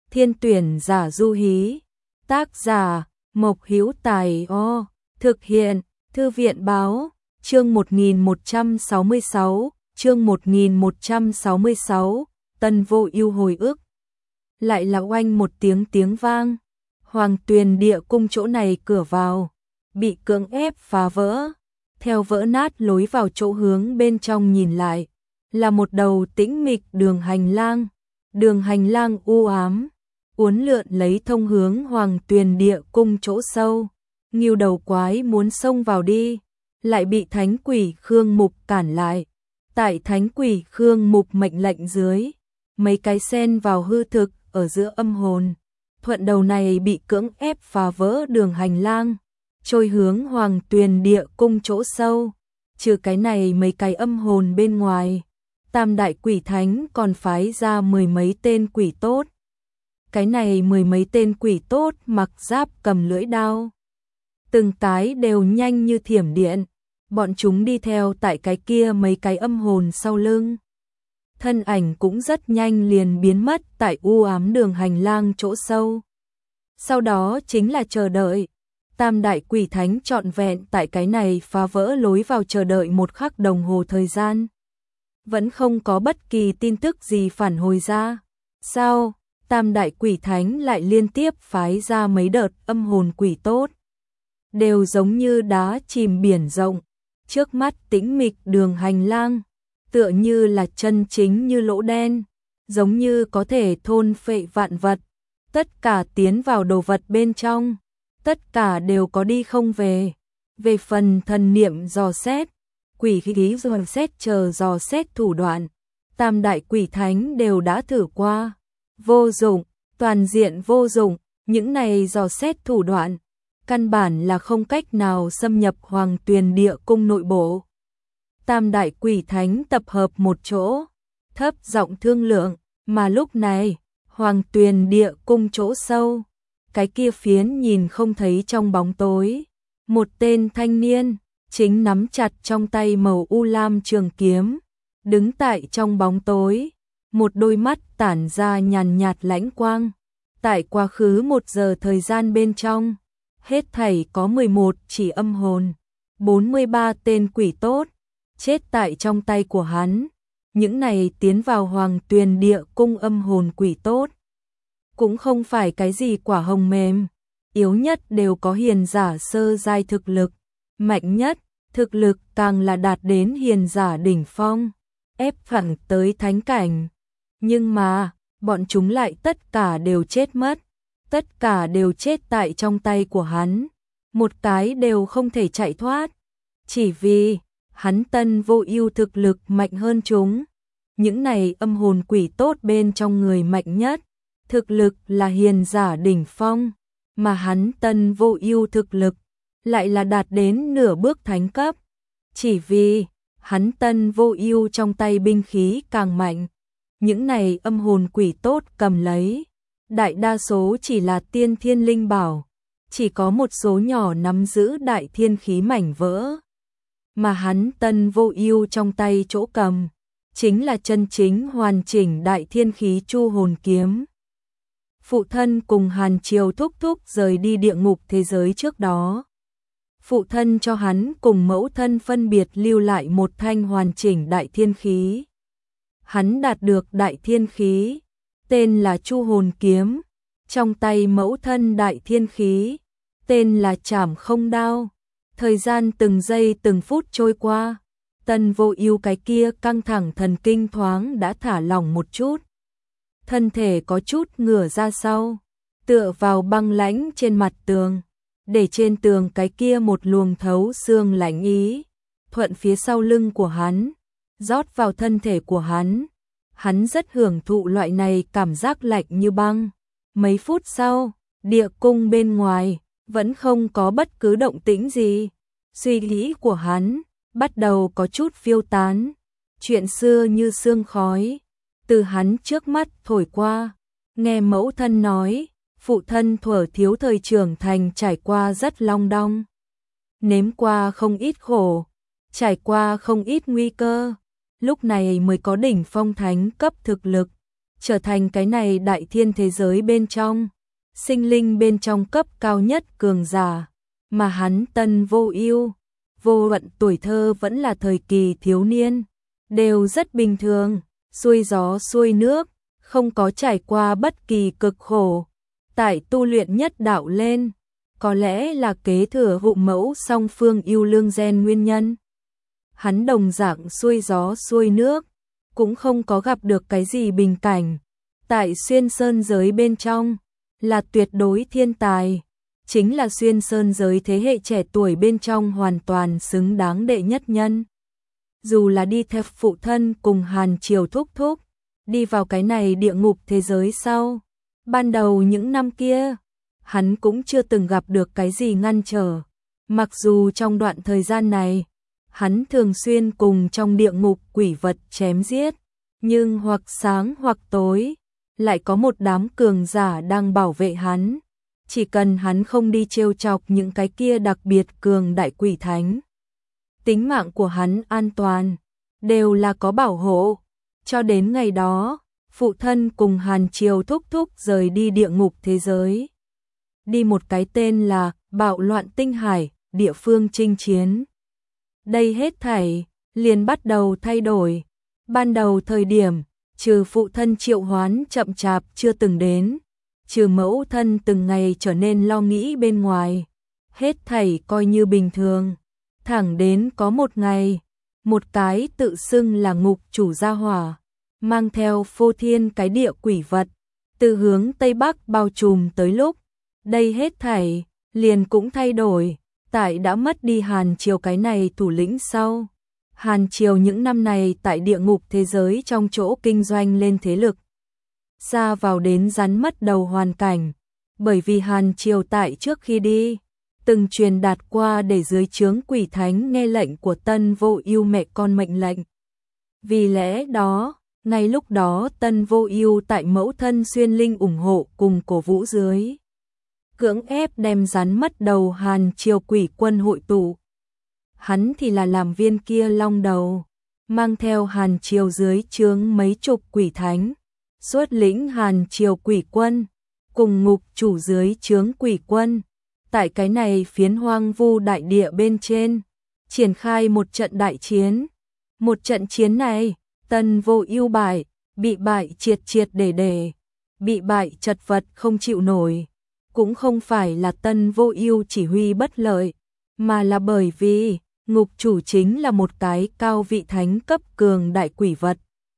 Thiên tuyển giả du hí. Tác giả Mộc Hữu Tài. Thực hiện Thư viện báo. Chương 1166, chương 1166, Tân Vô Ưu hồi ức. Lại là oanh một tiếng vang. Hoàng Tuyền Địa Cung chỗ này cửa vào bị cưỡng ép phá vỡ. Theo vỡ nát lối vào chỗ hướng bên trong nhìn lại, là một đầu tĩnh mịch đường hành lang. Đường hành lang u ám, uốn lượn lấy thông hướng Hoàng Tuyền Địa Cung chỗ sâu. Ngưu đầu quái muốn xông vào đi, lại bị Thánh Quỷ Khương Mục cản lại. Tại Thánh Quỷ Khương Mục mệnh lệnh dưới, mấy cái sen vào hư thực ở giữa âm hồn, thuận đầu này bị cưỡng ép phá vỡ đường hành lang, trôi hướng Hoàng Tuyền Địa Cung chỗ sâu. Trừ cái này mấy cái âm hồn bên ngoài, Tam Đại Quỷ Thánh còn phái ra mười mấy tên quỷ tốt. Cái này mười mấy tên quỷ tốt mặc giáp cầm lưỡi đao, từng cái đều nhanh như thiểm điện. Bọn chúng đi theo tại cái kia mấy cái âm hồn sau lưng. Thân ảnh cũng rất nhanh liền biến mất tại u ám đường hành lang chỗ sâu. Sau đó chính là chờ đợi. Tam Đại Quỷ Thánh trọn vẹn tại cái này phá vỡ lối vào chờ đợi một khắc đồng hồ thời gian. Vẫn không có bất kỳ tin tức gì phản hồi ra. Sao? Tam Đại Quỷ Thánh lại liên tiếp phái ra mấy đợt âm hồn quỷ tốt. Đều giống như đá chìm biển rộng. Trước mắt tĩnh mịch đường hành lang, tựa như là chân chính như lỗ đen, giống như có thể thôn phệ vạn vật. Tất cả tiến vào đồ vật bên trong, tất cả đều có đi không về. Về phần thần niệm dò xét, quỷ khí dò xét chờ dò xét thủ đoạn, Tam Đại Quỷ Thánh đều đã thử qua. Vô dụng, toàn diện vô dụng, những này dò xét thủ đoạn căn bản là không cách nào xâm nhập Hoàng Tuyền Địa Cung nội bộ. Tam Đại Quỷ Thánh tập hợp một chỗ, thấp giọng thương lượng, mà lúc này, Hoàng Tuyền Địa Cung chỗ sâu, cái kia phiến nhìn không thấy trong bóng tối, một tên thanh niên chính nắm chặt trong tay màu u lam trường kiếm, đứng tại trong bóng tối, một đôi mắt tản ra nhàn nhạt lãnh quang. Tại quá khứ 1 giờ thời gian bên trong, hết thảy có 11 chỉ âm hồn, 43 tên quỷ tốt, chết tại trong tay của hắn. Những này tiến vào Hoàng Tuyền Địa Cung âm hồn quỷ tốt, cũng không phải cái gì quả hồng mềm, yếu nhất đều có hiền giả sơ giai thực lực, mạnh nhất, thực lực càng là đạt đến hiền giả đỉnh phong, ép thẳng tới thánh cảnh. Nhưng mà, bọn chúng lại tất cả đều chết mất. Tất cả đều chết tại trong tay của hắn, một cái đều không thể chạy thoát, chỉ vì hắn Tân Vô Ưu thực lực mạnh hơn chúng. Những này âm hồn quỷ tốt bên trong người mạnh nhất, thực lực là hiền giả đỉnh phong, mà hắn Tân Vô Ưu thực lực lại là đạt đến nửa bước thánh cấp, chỉ vì hắn Tân Vô Ưu trong tay binh khí càng mạnh. Những này âm hồn quỷ tốt cầm lấy, đại đa số chỉ là tiên thiên linh bảo, chỉ có một số nhỏ nắm giữ đại thiên khí mảnh vỡ. Mà hắn Tân Vô Ưu trong tay chỗ cầm, chính là chân chính hoàn chỉnh đại thiên khí chu hồn kiếm. Phụ thân cùng Hàn Triều thúc thúc rời đi địa ngục thế giới trước đó. Phụ thân cho hắn cùng mẫu thân phân biệt lưu lại một thanh hoàn chỉnh đại thiên khí. Hắn đạt được đại thiên khí, tên là Chu Hồn Kiếm, trong tay mẫu thân đại thiên khí, tên là Trảm Không Đao. Thời gian từng giây từng phút trôi qua, Tân Vô Ưu cái kia căng thẳng thần kinh thoáng đã thả lỏng một chút. Thân thể có chút ngửa ra sau, tựa vào băng lãnh trên mặt tường, để trên tường cái kia một luồng thấu xương lạnh ý, thuận phía sau lưng của hắn, rót vào thân thể của hắn. Hắn rất hưởng thụ loại này cảm giác lạnh như băng. Mấy phút sau, địa cung bên ngoài vẫn không có bất cứ động tĩnh gì. Suy nghĩ của hắn bắt đầu có chút phiêu tán. Chuyện xưa như sương khói từ hắn trước mắt thổi qua. Nghe mẫu thân nói, phụ thân thuở thiếu thời trưởng thành trải qua rất long đong, nếm qua không ít khổ, trải qua không ít nguy cơ, lúc này mới có đỉnh phong thánh cấp thực lực, trở thành cái này đại thiên thế giới bên trong, sinh linh bên trong cấp cao nhất cường giả, mà hắn Tân Vô Ưu, vô luận tuổi thơ vẫn là thời kỳ thiếu niên, đều rất bình thường, xuôi gió xuôi nước, không có trải qua bất kỳ cực khổ. Tại tu luyện nhất đạo lên, có lẽ là kế thừa hụ mẫu song phương yêu lương gen nguyên nhân. Hắn đồng dạng xuôi gió xuôi nước, cũng không có gặp được cái gì bình cảnh. Tại xuyên sơn giới bên trong, là tuyệt đối thiên tài, chính là xuyên sơn giới thế hệ trẻ tuổi bên trong hoàn toàn xứng đáng đệ nhất nhân. Dù là đi theo phụ thân cùng Hàn Triều thúc thúc, đi vào cái này địa ngục thế giới sau, ban đầu những năm kia, hắn cũng chưa từng gặp được cái gì ngăn trở. Mặc dù trong đoạn thời gian này, hắn thường xuyên cùng trong địa ngục quỷ vật chém giết, nhưng hoặc sáng hoặc tối, lại có một đám cường giả đang bảo vệ hắn. Chỉ cần hắn không đi trêu chọc những cái kia đặc biệt cường đại quỷ thánh, tính mạng của hắn an toàn, đều là có bảo hộ. Cho đến ngày đó, phụ thân cùng Hàn Triều thúc thúc rời đi địa ngục thế giới. Đi một cái tên là Bạo Loạn Tinh Hải, địa phương chinh chiến. Đây hết thảy, liền bắt đầu thay đổi. Ban đầu thời điểm, trừ phụ thân triệu hoán chậm chạp chưa từng đến, trừ mẫu thân từng ngày trở nên lo nghĩ bên ngoài, hết thảy coi như bình thường. Thẳng đến có một ngày, một cái tự xưng là ngục chủ gia hỏa, mang theo phô thiên cái địa quỷ vật, từ hướng Tây Bắc bao trùm tới lúc, đây hết thảy, liền cũng thay đổi. Tại đã mất đi Hàn Triều cái này thủ lĩnh sau, Hàn Triều những năm này tại địa ngục thế giới trong chỗ kinh doanh lên thế lực, xa vào đến rắn mất đầu hoàn cảnh, bởi vì Hàn Triều tại trước khi đi, từng truyền đạt qua để dưới trướng quỷ thánh nghe lệnh của Tân Vô Ưu mẹ con mệnh lệnh. Vì lẽ đó, ngay lúc đó Tân Vô Ưu tại mẫu thân Xuyên Linh ủng hộ cùng cổ vũ dưới, cưỡng ép đem rắn mất đầu Hàn Triều quỷ quân hội tụ. Hắn thì là làm viên kia long đầu, mang theo Hàn Triều dưới trướng mấy chục quỷ thánh, xuất lĩnh Hàn Triều quỷ quân, cùng ngục chủ dưới trướng quỷ quân, tại cái này phiến hoang vu đại địa bên trên, triển khai một trận đại chiến. Một trận chiến này, Tân Vô Ưu bị bại triệt triệt để, bị bại chật vật không chịu nổi. Cũng không phải là Tân Vô Ưu chỉ huy bất lợi, mà là bởi vì ngục chủ chính là một cái cao vị thánh cấp cường đại quỷ vật.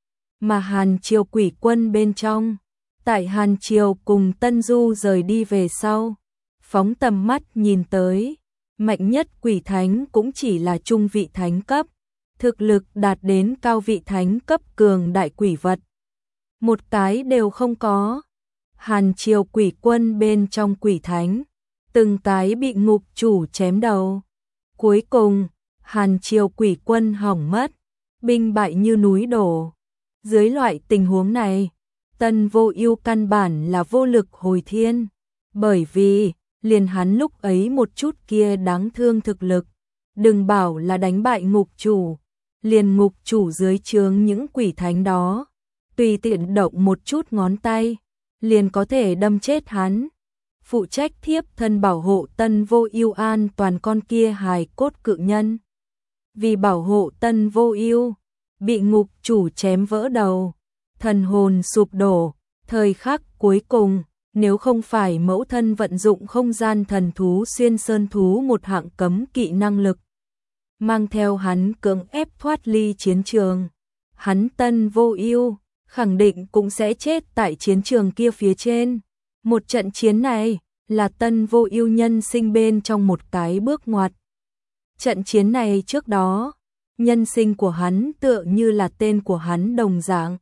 Mà Hàn Triều quỷ quân bên trong, tại Hàn Triều cùng Tân Du rời đi về sau, phóng tầm mắt nhìn tới, mạnh nhất quỷ thánh cũng chỉ là trung vị thánh cấp, thực lực đạt đến cao vị thánh cấp cường đại quỷ vật, một cái đều không có. Hàn Triều quỷ quân bên trong quỷ thánh, từng cái bị ngục chủ chém đầu. Cuối cùng, Hàn Triều quỷ quân hỏng mất, binh bại như núi đổ. Dưới loại tình huống này, Tân Vô Ưu căn bản là vô lực hồi thiên, bởi vì liền hắn lúc ấy một chút kia đáng thương thực lực, đừng bảo là đánh bại ngục chủ, liền ngục chủ dưới trướng những quỷ thánh đó, tùy tiện động một chút ngón tay, liền có thể đâm chết hắn. Phụ trách thiếp thân bảo hộ Tân Vô Ưu an toàn con kia hài cốt cự nhân, vì bảo hộ Tân Vô Ưu, bị ngục chủ chém vỡ đầu, thần hồn sụp đổ. Thời khắc cuối cùng, nếu không phải mẫu thân vận dụng không gian thần thú xuyên sơn thú một hạng cấm kỵ năng lực, mang theo hắn cưỡng ép thoát ly chiến trường, hắn Tân Vô Ưu khẳng định cũng sẽ chết tại chiến trường kia phía trên. Một trận chiến này là Tân Vô Ưu nhân sinh bên trong một cái bước ngoặt. Trận chiến này trước đó, nhân sinh của hắn tựa như là tên của hắn đồng dạng.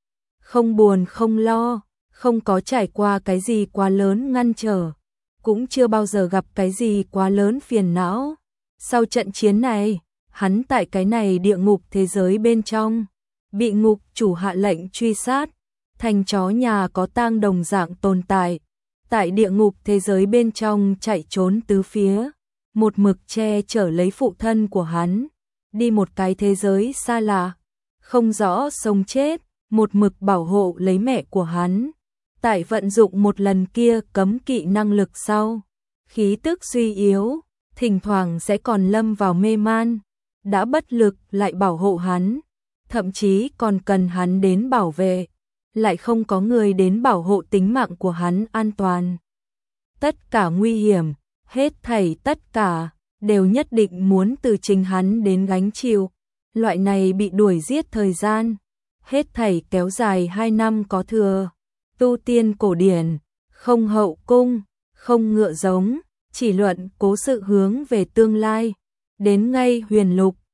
Không buồn không lo, không có trải qua cái gì quá lớn ngăn trở, cũng chưa bao giờ gặp cái gì quá lớn phiền não. Sau trận chiến này, hắn tại cái này địa ngục thế giới bên trong, bị ngục chủ hạ lệnh truy sát, thành chó nhà có tang đồng dạng tồn tại, tại địa ngục thế giới bên trong chạy trốn tứ phía, một mực che chở lấy phụ thân của hắn, đi một cái thế giới xa lạ, không rõ sống chết, một mực bảo hộ lấy mẹ của hắn. Tại vận dụng một lần kia cấm kỵ năng lực sau, khí tức suy yếu, thỉnh thoảng sẽ còn lâm vào mê man, đã bất lực lại bảo hộ hắn, thậm chí còn cần hắn đến bảo vệ, lại không có người đến bảo hộ tính mạng của hắn an toàn. Tất cả nguy hiểm, hết thảy tất cả, đều nhất định muốn từ chính hắn đến gánh chịu. Loại này bị đuổi giết thời gian, hết thảy kéo dài 2 năm có thừa. Tu tiên cổ điển, không hậu cung, không ngựa giống, chỉ luận cố sự hướng về tương lai. Đến ngay huyền lục,